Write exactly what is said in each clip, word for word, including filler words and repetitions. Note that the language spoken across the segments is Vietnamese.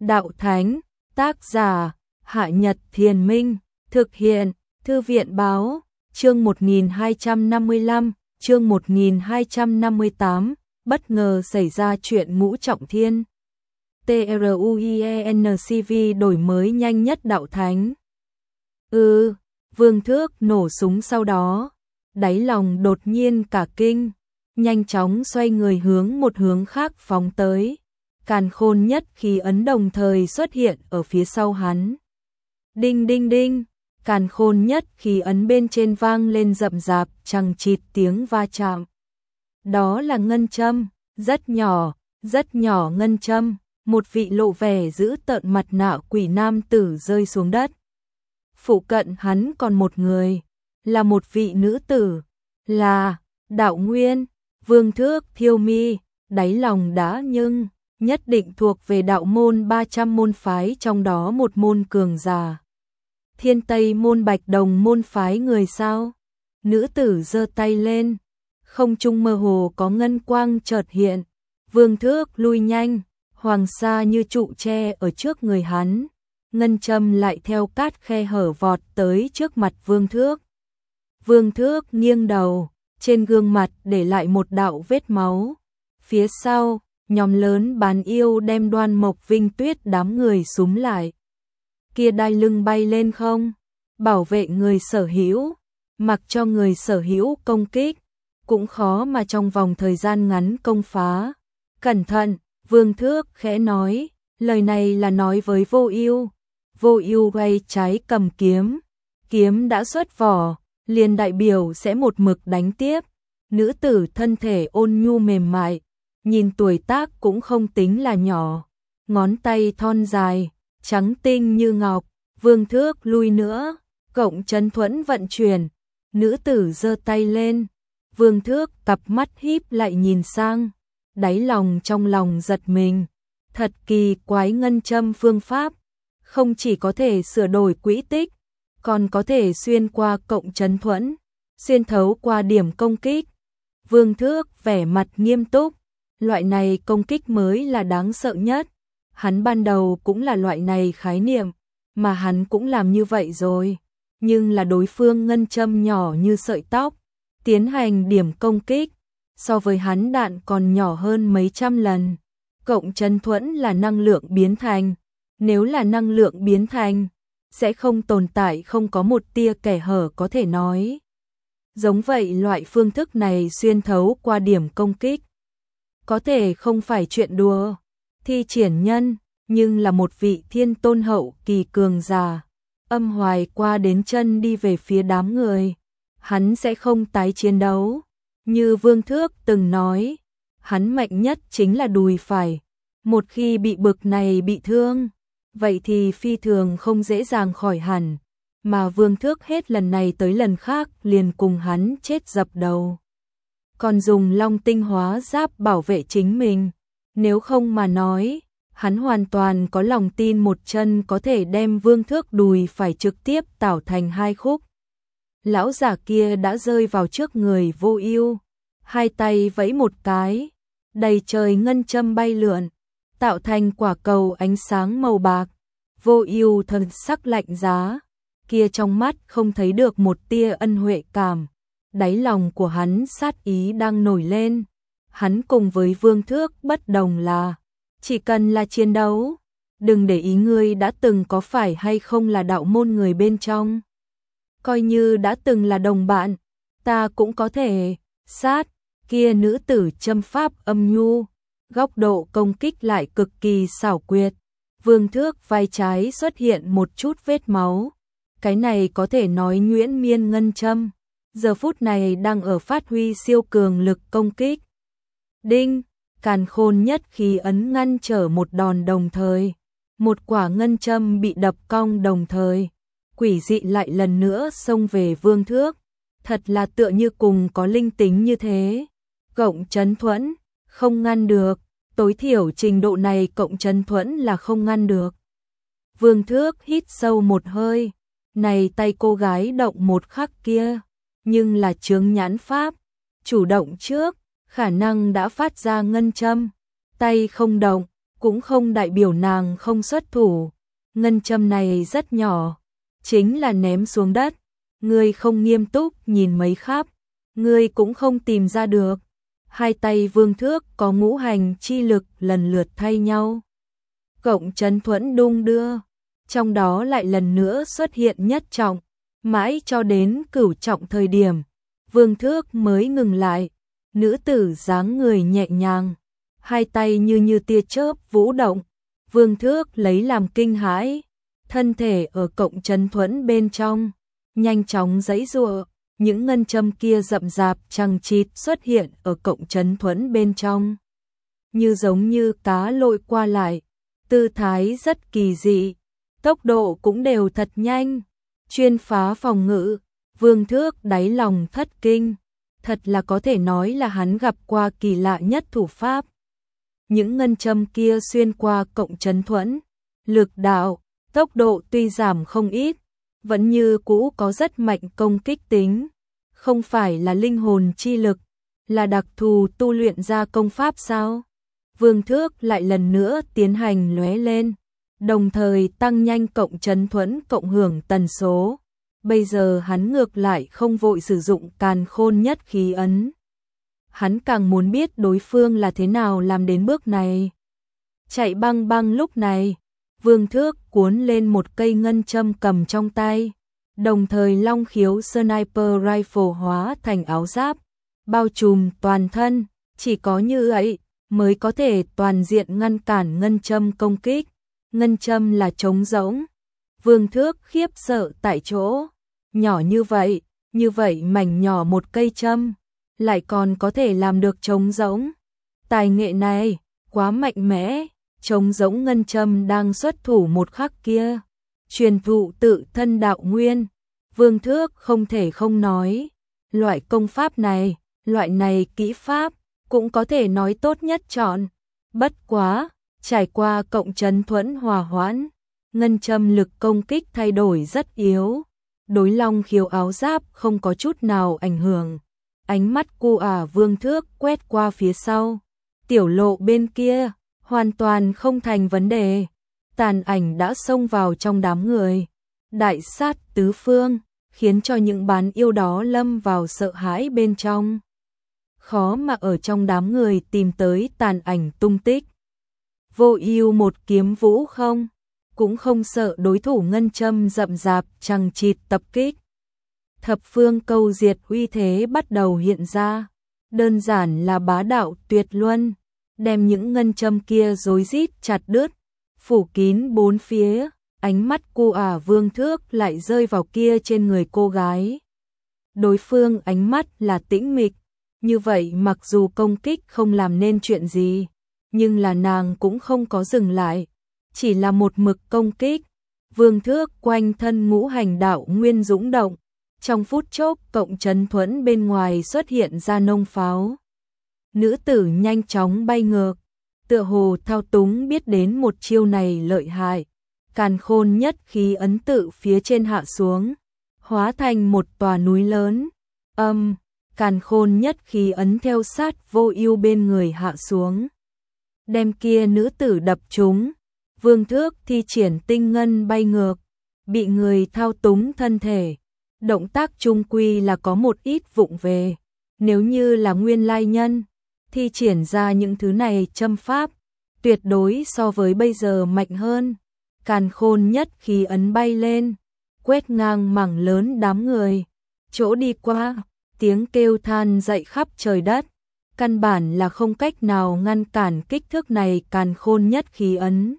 Đạo Thánh, tác giả, Hạ Nhật Thiền Minh, thực hiện, Thư viện Báo, chương một nghìn hai trăm năm mươi lăm, chương một nghìn hai trăm năm mươi tám, bất ngờ xảy ra chuyện Ngũ Trọng Thiên. TRUIENCV đổi mới nhanh nhất Đạo Thánh. Ừ, Vương Thước nổ súng sau đó, đáy lòng đột nhiên cả kinh, nhanh chóng xoay người hướng một hướng khác phóng tới. Càn Khôn Nhất Khí ấn đồng thời xuất hiện ở phía sau hắn. Đinh đinh đinh, Càn Khôn Nhất Khí ấn bên trên vang lên rậm rạp chằng chịt tiếng va chạm. Đó là ngân châm, rất nhỏ, rất nhỏ ngân châm, một vị lộ vẻ giữ tợn mặt nạ quỷ nam tử rơi xuống đất. Phụ cận hắn còn một người, là một vị nữ tử, là Đạo Nguyên. Vương Thước thiêu mi, đáy lòng đã nhưng nhất định thuộc về đạo môn ba trăm môn phái, trong đó một môn cường giả. Thiên Tây môn Bạch Đồng môn phái người sao? Nữ tử giơ tay lên, không trung mơ hồ có ngân quang chợt hiện. Vương Thước lui nhanh, hoàng sa như trụ tre ở trước người hắn. Ngân châm lại theo cát khe hở vọt tới trước mặt Vương Thước. Vương Thước nghiêng đầu, trên gương mặt để lại một đạo vết máu. Phía sau, nhóm lớn bán yêu đem Đoan Mộc Vinh Tuyết đám người súm lại. Kia đai lưng bay lên không, bảo vệ người sở hữu, mặc cho người sở hữu công kích, cũng khó mà trong vòng thời gian ngắn công phá. Cẩn thận, Vương Thước khẽ nói, lời này là nói với Vô Ưu. Vô Ưu quay trái cầm kiếm, kiếm đã xuất vỏ, liền đại biểu sẽ một mực đánh tiếp. Nữ tử thân thể ôn nhu mềm mại, nhìn tuổi tác cũng không tính là nhỏ, ngón tay thon dài, trắng tinh như ngọc. Vương Thước lui nữa, cộng chấn thuẫn vận chuyển, nữ tử giơ tay lên. Vương Thước cặp mắt híp lại nhìn sang, đáy lòng trong lòng giật mình, thật kỳ quái, ngân châm phương pháp không chỉ có thể sửa đổi quỹ tích, còn có thể xuyên qua cộng chấn thuẫn, xuyên thấu qua điểm công kích. Vương Thước vẻ mặt nghiêm túc, loại này công kích mới là đáng sợ nhất. Hắn ban đầu cũng là loại này khái niệm, mà hắn cũng làm như vậy rồi, nhưng là đối phương ngân châm nhỏ như sợi tóc, tiến hành điểm công kích, so với hắn đạn còn nhỏ hơn mấy trăm lần. Cộng chấn thuẫn là năng lượng biến thành, nếu là năng lượng biến thành, sẽ không tồn tại không có một tia kẻ hở có thể nói. Giống vậy loại phương thức này xuyên thấu qua điểm công kích, có thể không phải chuyện đùa. Thi Triển Nhân, nhưng là một vị thiên tôn hậu kỳ cường giả. Âm Hoài qua đến chân đi về phía đám người, hắn sẽ không tái chiến đấu. Như Vương Thước từng nói, hắn mạnh nhất chính là đùi phải. Một khi bị bực này bị thương, vậy thì phi thường không dễ dàng khỏi hẳn. Mà Vương Thước hết lần này tới lần khác liền cùng hắn chết dập đầu. Còn dùng long tinh hóa giáp bảo vệ chính mình. Nếu không mà nói, hắn hoàn toàn có lòng tin một chân có thể đem Vương Thước đùi phải trực tiếp tảo thành hai khúc. Lão giả kia đã rơi vào trước người Vô Ưu, hai tay vẫy một cái, đầy trời ngân châm bay lượn, tạo thành quả cầu ánh sáng màu bạc. Vô Ưu thần sắc lạnh giá, kia trong mắt không thấy được một tia ân huệ cảm, đáy lòng của hắn sát ý đang nổi lên. Hắn cùng với Vương Thước bất đồng là, chỉ cần là chiến đấu, đừng để ý ngươi đã từng có phải hay không là đạo môn người bên trong. Coi như đã từng là đồng bạn, ta cũng có thể sát. Kia nữ tử châm pháp âm nhu, góc độ công kích lại cực kỳ xảo quyệt. Vương Thước vai trái xuất hiện một chút vết máu. Cái này có thể nói nhuyễn miên ngân châm, giờ phút này đang ở phát huy siêu cường lực công kích. Đinh, Càn Khôn Nhất Khí ấn ngăn trở một đòn đồng thời, một quả ngân châm bị đập cong đồng thời, quỷ dị lại lần nữa xông về Vương Thước, thật là tựa như cùng có linh tính như thế. Cộng chấn thuẫn, không ngăn được, tối thiểu trình độ này cộng chấn thuẫn là không ngăn được. Vương Thước hít sâu một hơi, này tay cô gái động một khắc kia, nhưng là chướng nhãn pháp, chủ động trước, khả năng đã phát ra ngân châm, tay không động, cũng không đại biểu nàng không xuất thủ. Ngân châm này rất nhỏ, chính là ném xuống đất, ngươi không nghiêm túc nhìn mấy khắp, ngươi cũng không tìm ra được. Hai tay Vương Thước có ngũ hành chi lực lần lượt thay nhau. Cộng chấn thuẫn đung đưa, trong đó lại lần nữa xuất hiện nhất trọng, mãi cho đến cửu trọng thời điểm, Vương Thước mới ngừng lại. Nữ tử dáng người nhẹ nhàng, hai tay như như tia chớp vũ động, Vương Thước lấy làm kinh hãi, thân thể ở cộng chấn thuẫn bên trong, nhanh chóng giãy giụa, những ngân châm kia rậm rạp chằng chịt xuất hiện ở cộng chấn thuẫn bên trong, như giống như cá lội qua lại, tư thái rất kỳ dị, tốc độ cũng đều thật nhanh, chuyên phá phòng ngự. Vương Thước đáy lòng thất kinh, thật là có thể nói là hắn gặp qua kỳ lạ nhất thủ pháp. Những ngân châm kia xuyên qua cộng chấn thuẫn, lực đạo, tốc độ tuy giảm không ít, vẫn như cũ có rất mạnh công kích tính, không phải là linh hồn chi lực, là đặc thù tu luyện ra công pháp sao? Vương Thước lại lần nữa tiến hành lóe lên, đồng thời tăng nhanh cộng chấn thuẫn cộng hưởng tần số. Bây giờ hắn ngược lại không vội sử dụng càn khôn nhất khí ấn. Hắn càng muốn biết đối phương là thế nào làm đến bước này. Chạy băng băng lúc này, Vương Thước cuốn lên một cây ngân châm cầm trong tay, đồng thời long khiếu sniper rifle hóa thành áo giáp, bao trùm toàn thân, chỉ có như vậy mới có thể toàn diện ngăn cản ngân châm công kích. Ngân châm là trống rỗng. Vương Thước khiếp sợ tại chỗ, nhỏ như vậy, như vậy mảnh nhỏ một cây châm, lại còn có thể làm được trống rỗng. Tài nghệ này, quá mạnh mẽ, trống rỗng ngân châm đang xuất thủ một khắc kia. Truyền thụ tự thân đạo nguyên, Vương Thước không thể không nói. Loại công pháp này, loại này kỹ pháp, cũng có thể nói tốt nhất chọn. Bất quá, trải qua cộng chấn thuẫn hòa hoãn, ngân châm lực công kích thay đổi rất yếu, đối long khiếu áo giáp không có chút nào ảnh hưởng. Ánh mắt cu ả Vương Thước quét qua phía sau, tiểu lộ bên kia, hoàn toàn không thành vấn đề. Tàn ảnh đã xông vào trong đám người, đại sát tứ phương, khiến cho những bán yêu đó lâm vào sợ hãi bên trong. Khó mà ở trong đám người tìm tới tàn ảnh tung tích. Vô Ưu một kiếm vũ không, cũng không sợ đối thủ ngân châm rậm rạp chằng chịt tập kích. Thập phương câu diệt uy thế bắt đầu hiện ra, đơn giản là bá đạo tuyệt luân, đem những ngân châm kia rối rít chặt đứt, phủ kín bốn phía. Ánh mắt cu ả Vương Thước lại rơi vào kia trên người cô gái. Đối phương ánh mắt là tĩnh mịch, như vậy mặc dù công kích không làm nên chuyện gì, nhưng là nàng cũng không có dừng lại, chỉ là một mực công kích. Vương Thước quanh thân ngũ hành đạo nguyên dũng động, trong phút chốc cộng chấn thuẫn bên ngoài xuất hiện ra nông pháo. Nữ tử nhanh chóng bay ngược, tựa hồ thao túng biết đến một chiêu này lợi hại. Càn khôn nhất khí ấn tự phía trên hạ xuống, hóa thành một tòa núi lớn. Âm, càn khôn nhất khí ấn theo sát Vô Ưu bên người hạ xuống, đem kia nữ tử đập trúng. Vương Thước thi triển tinh ngân bay ngược, bị người thao túng thân thể. Động tác trung quy là có một ít vụng về, nếu như là nguyên lai nhân, thi triển ra những thứ này châm pháp, tuyệt đối so với bây giờ mạnh hơn. Càn khôn nhất khí ấn bay lên, quét ngang mảng lớn đám người, chỗ đi qua, tiếng kêu than dậy khắp trời đất, căn bản là không cách nào ngăn cản kích thước này. Càn khôn nhất khí ấn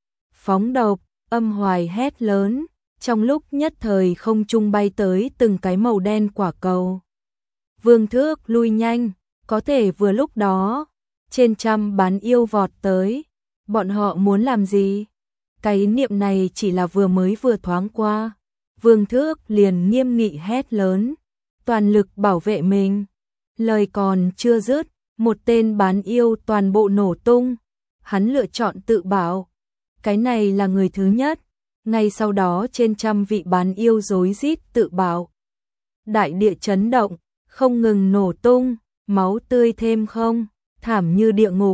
phóng độc, âm hoài hét lớn, trong lúc nhất thời không trung bay tới từng cái màu đen quả cầu. Vương Thước lui nhanh, có thể vừa lúc đó, trên trăm bán yêu vọt tới, bọn họ muốn làm gì? Cái ý niệm này chỉ là vừa mới vừa thoáng qua, Vương Thước liền nghiêm nghị hét lớn, toàn lực bảo vệ mình. Lời còn chưa dứt, một tên bán yêu toàn bộ nổ tung, hắn lựa chọn tự bảo. Cái này là người thứ nhất, ngay sau đó trên trăm vị bán yêu rối rít tự bảo. Đại địa chấn động, không ngừng nổ tung, máu tươi thêm không, thảm như địa ngục,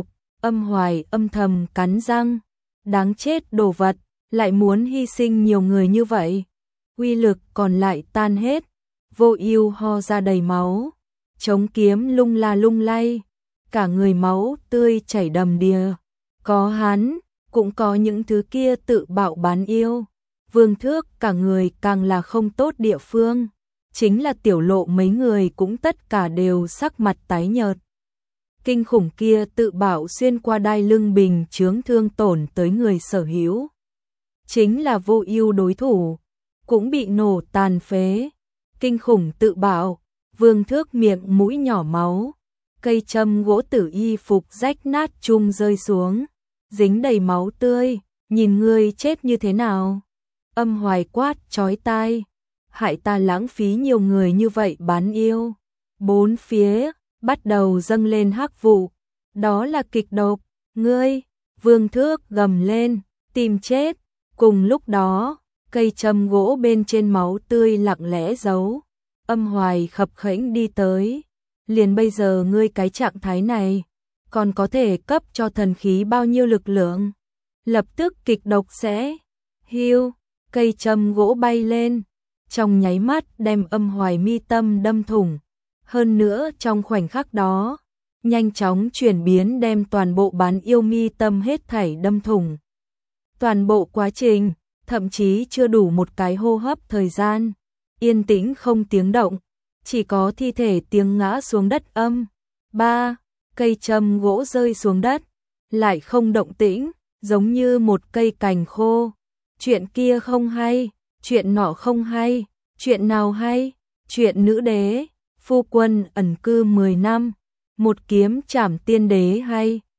Âm Hoài âm thầm cắn răng, đáng chết đồ vật, lại muốn hy sinh nhiều người như vậy. Uy lực còn lại tan hết, Vô Ưu ho ra đầy máu, chống kiếm lung la lung lay, cả người máu tươi chảy đầm đìa. Có hắn, cũng có những thứ kia tự bạo bán yêu. Vương Thước cả người càng là không tốt địa phương, chính là tiểu lộ mấy người cũng tất cả đều sắc mặt tái nhợt. Kinh khủng kia tự bạo xuyên qua đai lưng bình chướng thương tổn tới người sở hữu. Chính là Vô Ưu đối thủ, cũng bị nổ tàn phế. Kinh khủng tự bạo, Vương Thước miệng mũi nhỏ máu, cây châm gỗ tử y phục rách nát chung rơi xuống, dính đầy máu tươi, nhìn ngươi chết như thế nào. Âm Hoài quát chói tai, hại ta lãng phí nhiều người như vậy bán yêu. Bốn phía bắt đầu dâng lên hắc vụ, đó là kịch độc, ngươi, Vương Thước gầm lên, tìm chết. Cùng lúc đó, cây châm gỗ bên trên máu tươi lặng lẽ giấu. Âm Hoài khập khểnh đi tới, liền bây giờ ngươi cái trạng thái này, còn có thể cấp cho thần khí bao nhiêu lực lượng? Lập tức kịch độc sẽ hưu, cây châm gỗ bay lên, trong nháy mắt đem Âm Hoài mi tâm đâm thủng. Hơn nữa trong khoảnh khắc đó, nhanh chóng chuyển biến đem toàn bộ bán yêu mi tâm hết thảy đâm thủng. Toàn bộ quá trình, thậm chí chưa đủ một cái hô hấp thời gian, yên tĩnh không tiếng động, chỉ có thi thể tiếng ngã xuống đất âm. Ba, cây châm gỗ rơi xuống đất, lại không động tĩnh, giống như một cây cành khô. Chuyện kia không hay, chuyện nọ không hay, chuyện nào hay? Chuyện nữ đế, phu quân ẩn cư mười năm, một kiếm chảm tiên đế hay?